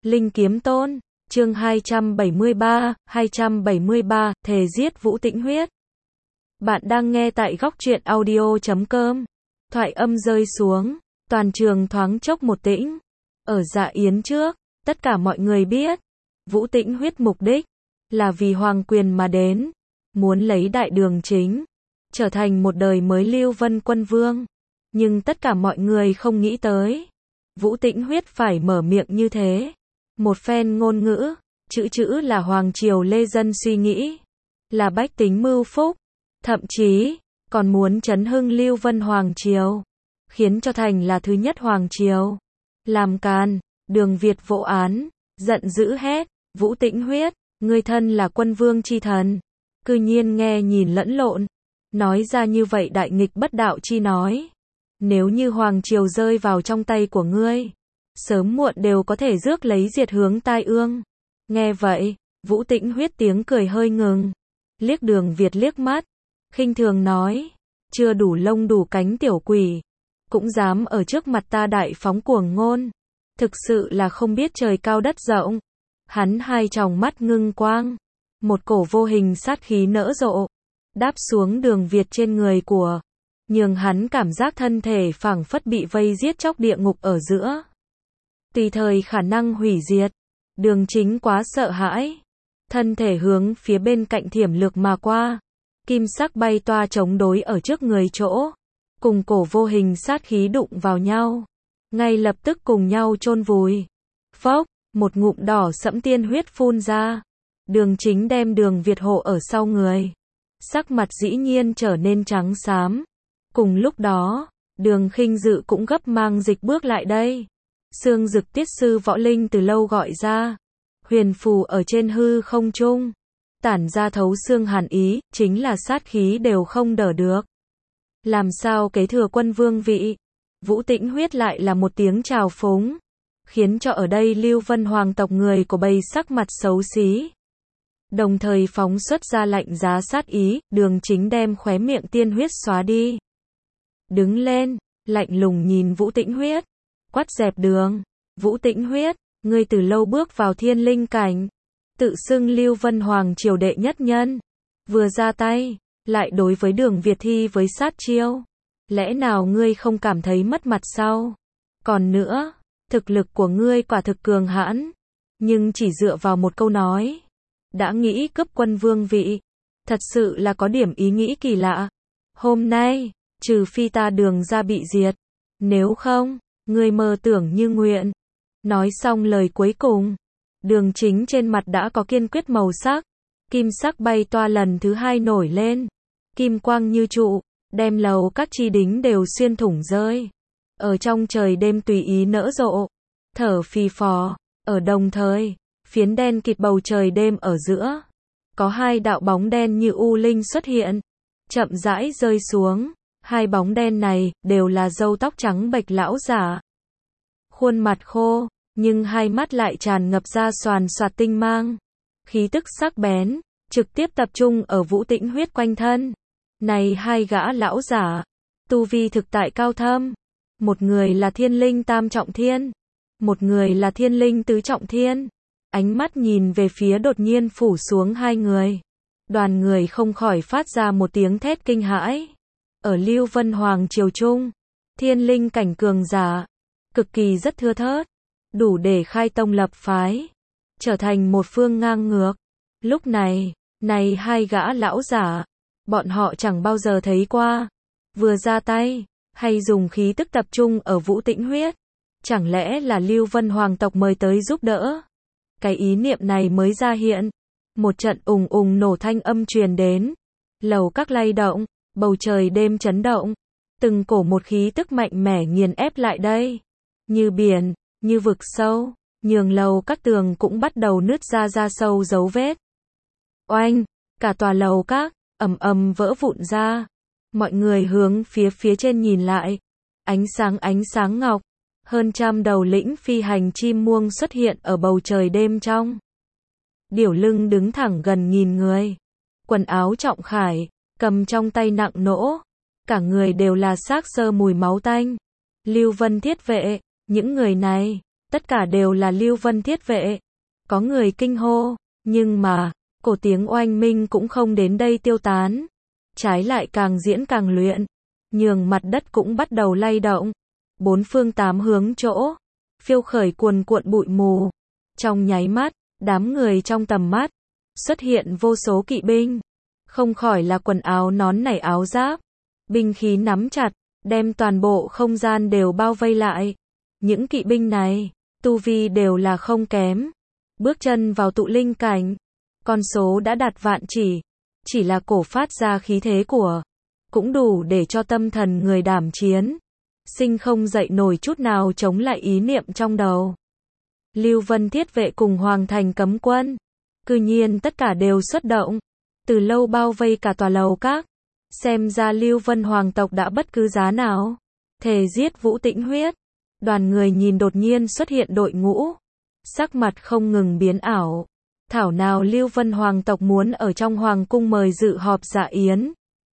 Linh Kiếm Tôn, chương 273, thề giết Vũ Tĩnh Huyết. Bạn đang nghe tại góc truyện audio.com. Thoại âm rơi xuống, toàn trường thoáng chốc một tĩnh. Ở Dạ Yến trước, tất cả mọi người biết, Vũ Tĩnh Huyết mục đích là vì hoàng quyền mà đến, muốn lấy đại đường chính, trở thành một đời mới Lưu Vân Quân Vương. Nhưng tất cả mọi người không nghĩ tới, Vũ Tĩnh Huyết phải mở miệng như thế. Một phen ngôn ngữ, chữ là hoàng triều lê dân suy nghĩ, là bách tính mưu phúc, thậm chí còn muốn chấn hưng Lưu Vân Hoàng triều, khiến cho thành là thứ nhất hoàng triều. Làm càn, Đường Việt vỗ án, giận dữ hét, Vũ Tĩnh Huyết, ngươi thân là quân vương chi thần, cư nhiên nghe nhìn lẫn lộn, nói ra như vậy đại nghịch bất đạo chi nói. Nếu như hoàng triều rơi vào trong tay của ngươi, sớm muộn đều có thể rước lấy diệt hướng tai ương. Nghe vậy, Vũ Tĩnh Huyết tiếng cười hơi ngừng, liếc Đường Việt liếc mắt, khinh thường nói, chưa đủ lông đủ cánh tiểu quỷ, cũng dám ở trước mặt ta đại phóng cuồng ngôn, thực sự là không biết trời cao đất rộng. Hắn hai tròng mắt ngưng quang, một cổ vô hình sát khí nở rộ, đáp xuống Đường Việt trên người của, nhường hắn cảm giác thân thể phảng phất bị vây giết chóc địa ngục ở giữa, tùy thời khả năng hủy diệt. Đường Chính quá sợ hãi, thân thể hướng phía bên cạnh thiểm lược mà qua, kim sắc bay toa chống đối ở trước người chỗ, cùng cổ vô hình sát khí đụng vào nhau, ngay lập tức cùng nhau chôn vùi. Phốc, một ngụm đỏ sẫm tiên huyết phun ra, Đường Chính đem Đường Việt hộ ở sau người, sắc mặt dĩ nhiên trở nên trắng xám. Cùng lúc đó, Đường Khinh Dự cũng gấp mang dịch bước lại đây. Xương Dực Tiết sư Võ Linh từ lâu gọi ra, huyền phù ở trên hư không trung, tản ra thấu xương hàn ý, chính là sát khí đều không đỡ được. Làm sao kế thừa quân vương vị? Vũ Tĩnh Huyết lại là một tiếng chào phúng, khiến cho ở đây Lưu Vân hoàng tộc người của bầy sắc mặt xấu xí. Đồng thời phóng xuất ra lạnh giá sát ý, Đường Chính đem khóe miệng tiên huyết xóa đi. Đứng lên, lạnh lùng nhìn Vũ Tĩnh Huyết, quát dẹp đường. Vũ Tĩnh Huyết, ngươi từ lâu bước vào thiên linh cảnh, tự xưng Lưu Vân Hoàng triều đệ nhất nhân, vừa ra tay, lại đối với Đường Việt thi với sát chiêu. Lẽ nào ngươi không cảm thấy mất mặt sao? Còn nữa, thực lực của ngươi quả thực cường hãn, nhưng chỉ dựa vào một câu nói, đã nghĩ cướp quân vương vị, thật sự là có điểm ý nghĩ kỳ lạ. Hôm nay, trừ phi ta Đường ra bị diệt, nếu không, ngươi mơ tưởng như nguyện. Nói xong lời cuối cùng, Đường Chính trên mặt đã có kiên quyết màu sắc, kim sắc bay toa lần thứ hai nổi lên, kim quang như trụ, đem lầu các chi đính đều xuyên thủng rơi. Ở trong trời đêm tùy ý nở rộ, thở phì phò, ở đồng thời, phiến đen kịt bầu trời đêm ở giữa, có hai đạo bóng đen như u linh xuất hiện, chậm rãi rơi xuống. Hai bóng đen này đều là râu tóc trắng bệch lão giả, khuôn mặt khô, nhưng hai mắt lại tràn ngập ra xoàn xoạt tinh mang, khí tức sắc bén, trực tiếp tập trung ở Vũ Tĩnh Huyết quanh thân. Này hai gã lão giả, tu vi thực tại cao thâm, một người là thiên linh tam trọng thiên, một người là thiên linh tứ trọng thiên. Ánh mắt nhìn về phía đột nhiên phủ xuống hai người, đoàn người không khỏi phát ra một tiếng thét kinh hãi. Ở Lưu Vân Hoàng triều trung, thiên linh cảnh cường giả, cực kỳ rất thưa thớt, đủ để khai tông lập phái, trở thành một phương ngang ngược. Lúc này, này hai gã lão giả, bọn họ chẳng bao giờ thấy qua, vừa ra tay, hay dùng khí tức tập trung ở Vũ Tĩnh Huyết. Chẳng lẽ là Lưu Vân Hoàng tộc mời tới giúp đỡ? Cái ý niệm này mới ra hiện, một trận ùng ùng nổ thanh âm truyền đến, lầu các lay động, bầu trời đêm chấn động, từng cổ một khí tức mạnh mẽ nghiền ép lại đây, như biển, như vực sâu, nhường lầu các tường cũng bắt đầu nứt ra sâu dấu vết. Oanh, cả tòa lầu các ầm ầm vỡ vụn ra. Mọi người hướng phía trên nhìn lại, ánh sáng ngọc, hơn trăm đầu lĩnh phi hành chim muông xuất hiện ở bầu trời đêm trong. Điểu lưng đứng thẳng gần nghìn người, quần áo trọng khải, cầm trong tay nặng nỗ, cả người đều là xác xơ mùi máu tanh. Lưu Vân thiết vệ, những người này tất cả đều là Lưu Vân Thiết vệ. Có người kinh hô, nhưng mà, cổ tiếng oanh minh cũng không đến đây tiêu tán. Trái lại càng diễn càng luyện, nhường mặt đất cũng bắt đầu lay động. Bốn phương tám hướng chỗ, phiêu khởi cuồn cuộn bụi mù. Trong nháy mắt, đám người trong tầm mắt, xuất hiện vô số kỵ binh. Không khỏi là quần áo nón nảy áo giáp, binh khí nắm chặt, đem toàn bộ không gian đều bao vây lại. Những kỵ binh này, tu vi đều là không kém. Bước chân vào tụ linh cảnh, con số đã đạt vạn chỉ là cổ phát ra khí thế của, cũng đủ để cho tâm thần người đảm chiến. Sinh không dậy nổi chút nào chống lại ý niệm trong đầu. Lưu Vân Thiết vệ cùng Hoàng Thành cấm quân, cư nhiên tất cả đều xuất động, từ lâu bao vây cả tòa lầu các. Xem ra Lưu Vân Hoàng tộc đã bất cứ giá nào thề giết Vũ Tĩnh Huyết. Đoàn người nhìn đột nhiên xuất hiện đội ngũ, sắc mặt không ngừng biến ảo. Thảo nào Lưu Vân Hoàng tộc muốn ở trong hoàng cung mời dự họp dạ yến.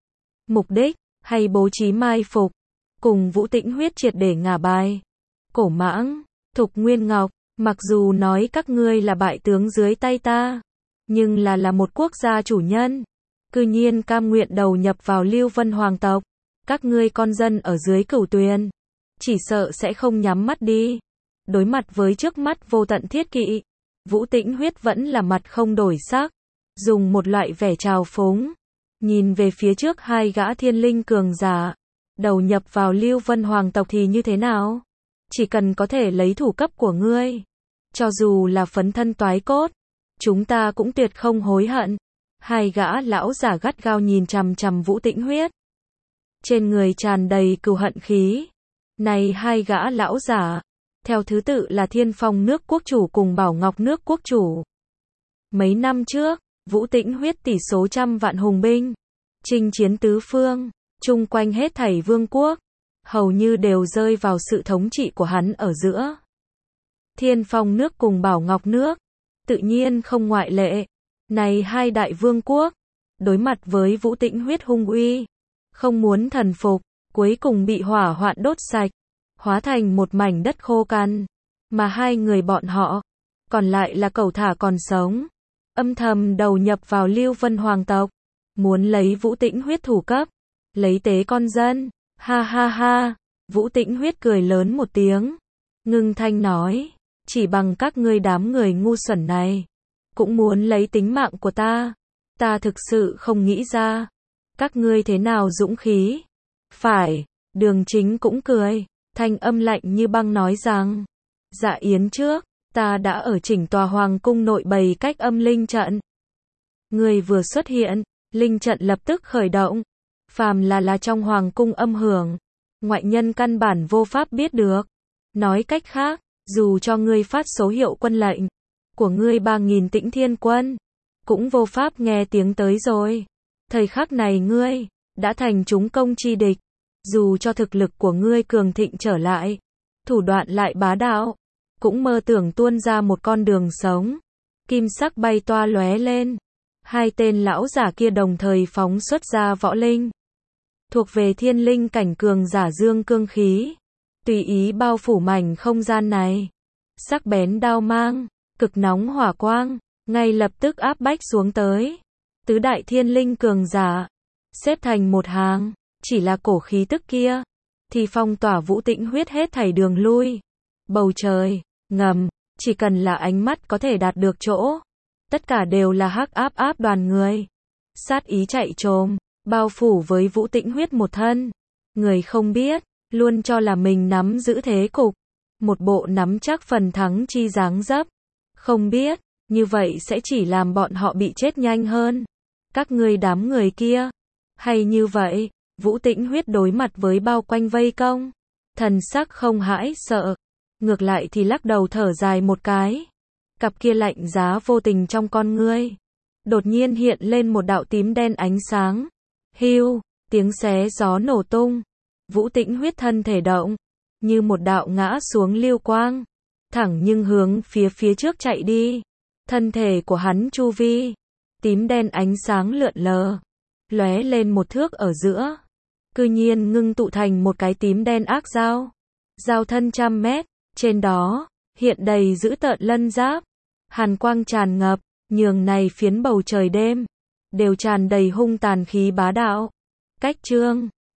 Mục đích, hay bố trí mai phục, cùng Vũ Tĩnh Huyết triệt để ngả bài. Cổ Mãng, Thục Nguyên Ngọc, mặc dù nói các ngươi là bại tướng dưới tay ta, nhưng là một quốc gia chủ nhân, cư nhiên cam nguyện đầu nhập vào Lưu Vân Hoàng tộc. Các ngươi con dân ở dưới Cửu Tuyền, chỉ sợ sẽ không nhắm mắt đi. Đối mặt với trước mắt vô tận thiết kỵ, Vũ Tĩnh Huyết vẫn là mặt không đổi sắc, dùng một loại vẻ trào phúng, nhìn về phía trước hai gã thiên linh cường giả. Đầu nhập vào Lưu Vân Hoàng tộc thì như thế nào? Chỉ cần có thể lấy thủ cấp của ngươi, cho dù là phấn thân toái cốt, chúng ta cũng tuyệt không hối hận. Hai gã lão giả gắt gao nhìn chằm chằm Vũ Tĩnh Huyết, trên người tràn đầy cừu hận khí. Này hai gã lão giả, theo thứ tự là Thiên Phong nước quốc chủ cùng Bảo Ngọc nước quốc chủ. Mấy năm trước, Vũ Tĩnh Huyết tỷ số trăm vạn hùng binh, chinh chiến tứ phương, chung quanh hết thảy vương quốc, hầu như đều rơi vào sự thống trị của hắn ở giữa. Thiên Phong nước cùng Bảo Ngọc nước, tự nhiên không ngoại lệ. Này hai đại vương quốc, đối mặt với Vũ Tĩnh Huyết hung uy, không muốn thần phục, cuối cùng bị hỏa hoạn đốt sạch, hóa thành một mảnh đất khô cằn. Mà hai người bọn họ, còn lại là cẩu thả còn sống, âm thầm đầu nhập vào Lưu Vân Hoàng tộc, muốn lấy Vũ Tĩnh Huyết thủ cấp, lấy tế con dân. Ha ha ha, Vũ Tĩnh Huyết cười lớn một tiếng, ngưng thanh nói, chỉ bằng các ngươi đám người ngu xuẩn này, cũng muốn lấy tính mạng của ta. Ta thực sự không nghĩ ra, các ngươi thế nào dũng khí. Phải, Đường Chính cũng cười, thanh âm lạnh như băng nói rằng, dạ yến trước, ta đã ở chỉnh tòa hoàng cung nội bày cách âm linh trận. Người vừa xuất hiện, linh trận lập tức khởi động. Phàm là trong hoàng cung âm hưởng, ngoại nhân căn bản vô pháp biết được. Nói cách khác, dù cho ngươi phát số hiệu quân lệnh của ngươi 3000 Tĩnh Thiên quân, cũng vô pháp nghe tiếng tới rồi. Thời khắc này ngươi đã thành chúng công chi địch. Dù cho thực lực của ngươi cường thịnh trở lại, thủ đoạn lại bá đạo, cũng mơ tưởng tuôn ra một con đường sống. Kim sắc bay toa lóe lên, hai tên lão giả kia đồng thời phóng xuất ra võ linh, thuộc về thiên linh cảnh cường giả dương cương khí, tùy ý bao phủ mảnh không gian này. Sắc bén đao mang, cực nóng hỏa quang, ngay lập tức áp bách xuống tới. Tứ đại thiên linh cường giả, xếp thành một hàng, chỉ là cổ khí tức kia, thì phong tỏa Vũ Tĩnh Huyết hết thảy đường lui. Bầu trời, ngầm, chỉ cần là ánh mắt có thể đạt được chỗ, tất cả đều là hắc áp đoàn người. Sát ý chạy trồm, bao phủ với Vũ Tĩnh Huyết một thân. Người không biết, luôn cho là mình nắm giữ thế cục, một bộ nắm chắc phần thắng chi dáng dấp. Không biết, như vậy sẽ chỉ làm bọn họ bị chết nhanh hơn. Các ngươi đám người kia, hay như vậy, Vũ Tĩnh Huyết đối mặt với bao quanh vây công, thần sắc không hãi sợ, ngược lại thì lắc đầu thở dài một cái. Cặp kia lạnh giá vô tình trong con ngươi, đột nhiên hiện lên một đạo tím đen ánh sáng. Hưu, tiếng xé gió nổ tung. Vũ Tĩnh Huyết thân thể động, như một đạo ngã xuống lưu quang, thẳng nhưng hướng phía trước chạy đi. Thân thể của hắn chu vi, tím đen ánh sáng lượn lờ, lóe lên một thước ở giữa, cư nhiên ngưng tụ thành một cái tím đen ác dao. Dao thân trăm mét, trên đó hiện đầy dữ tợn lân giáp. Hàn quang tràn ngập, nhường này phiến bầu trời đêm đều tràn đầy hung tàn khí bá đạo. Cách chương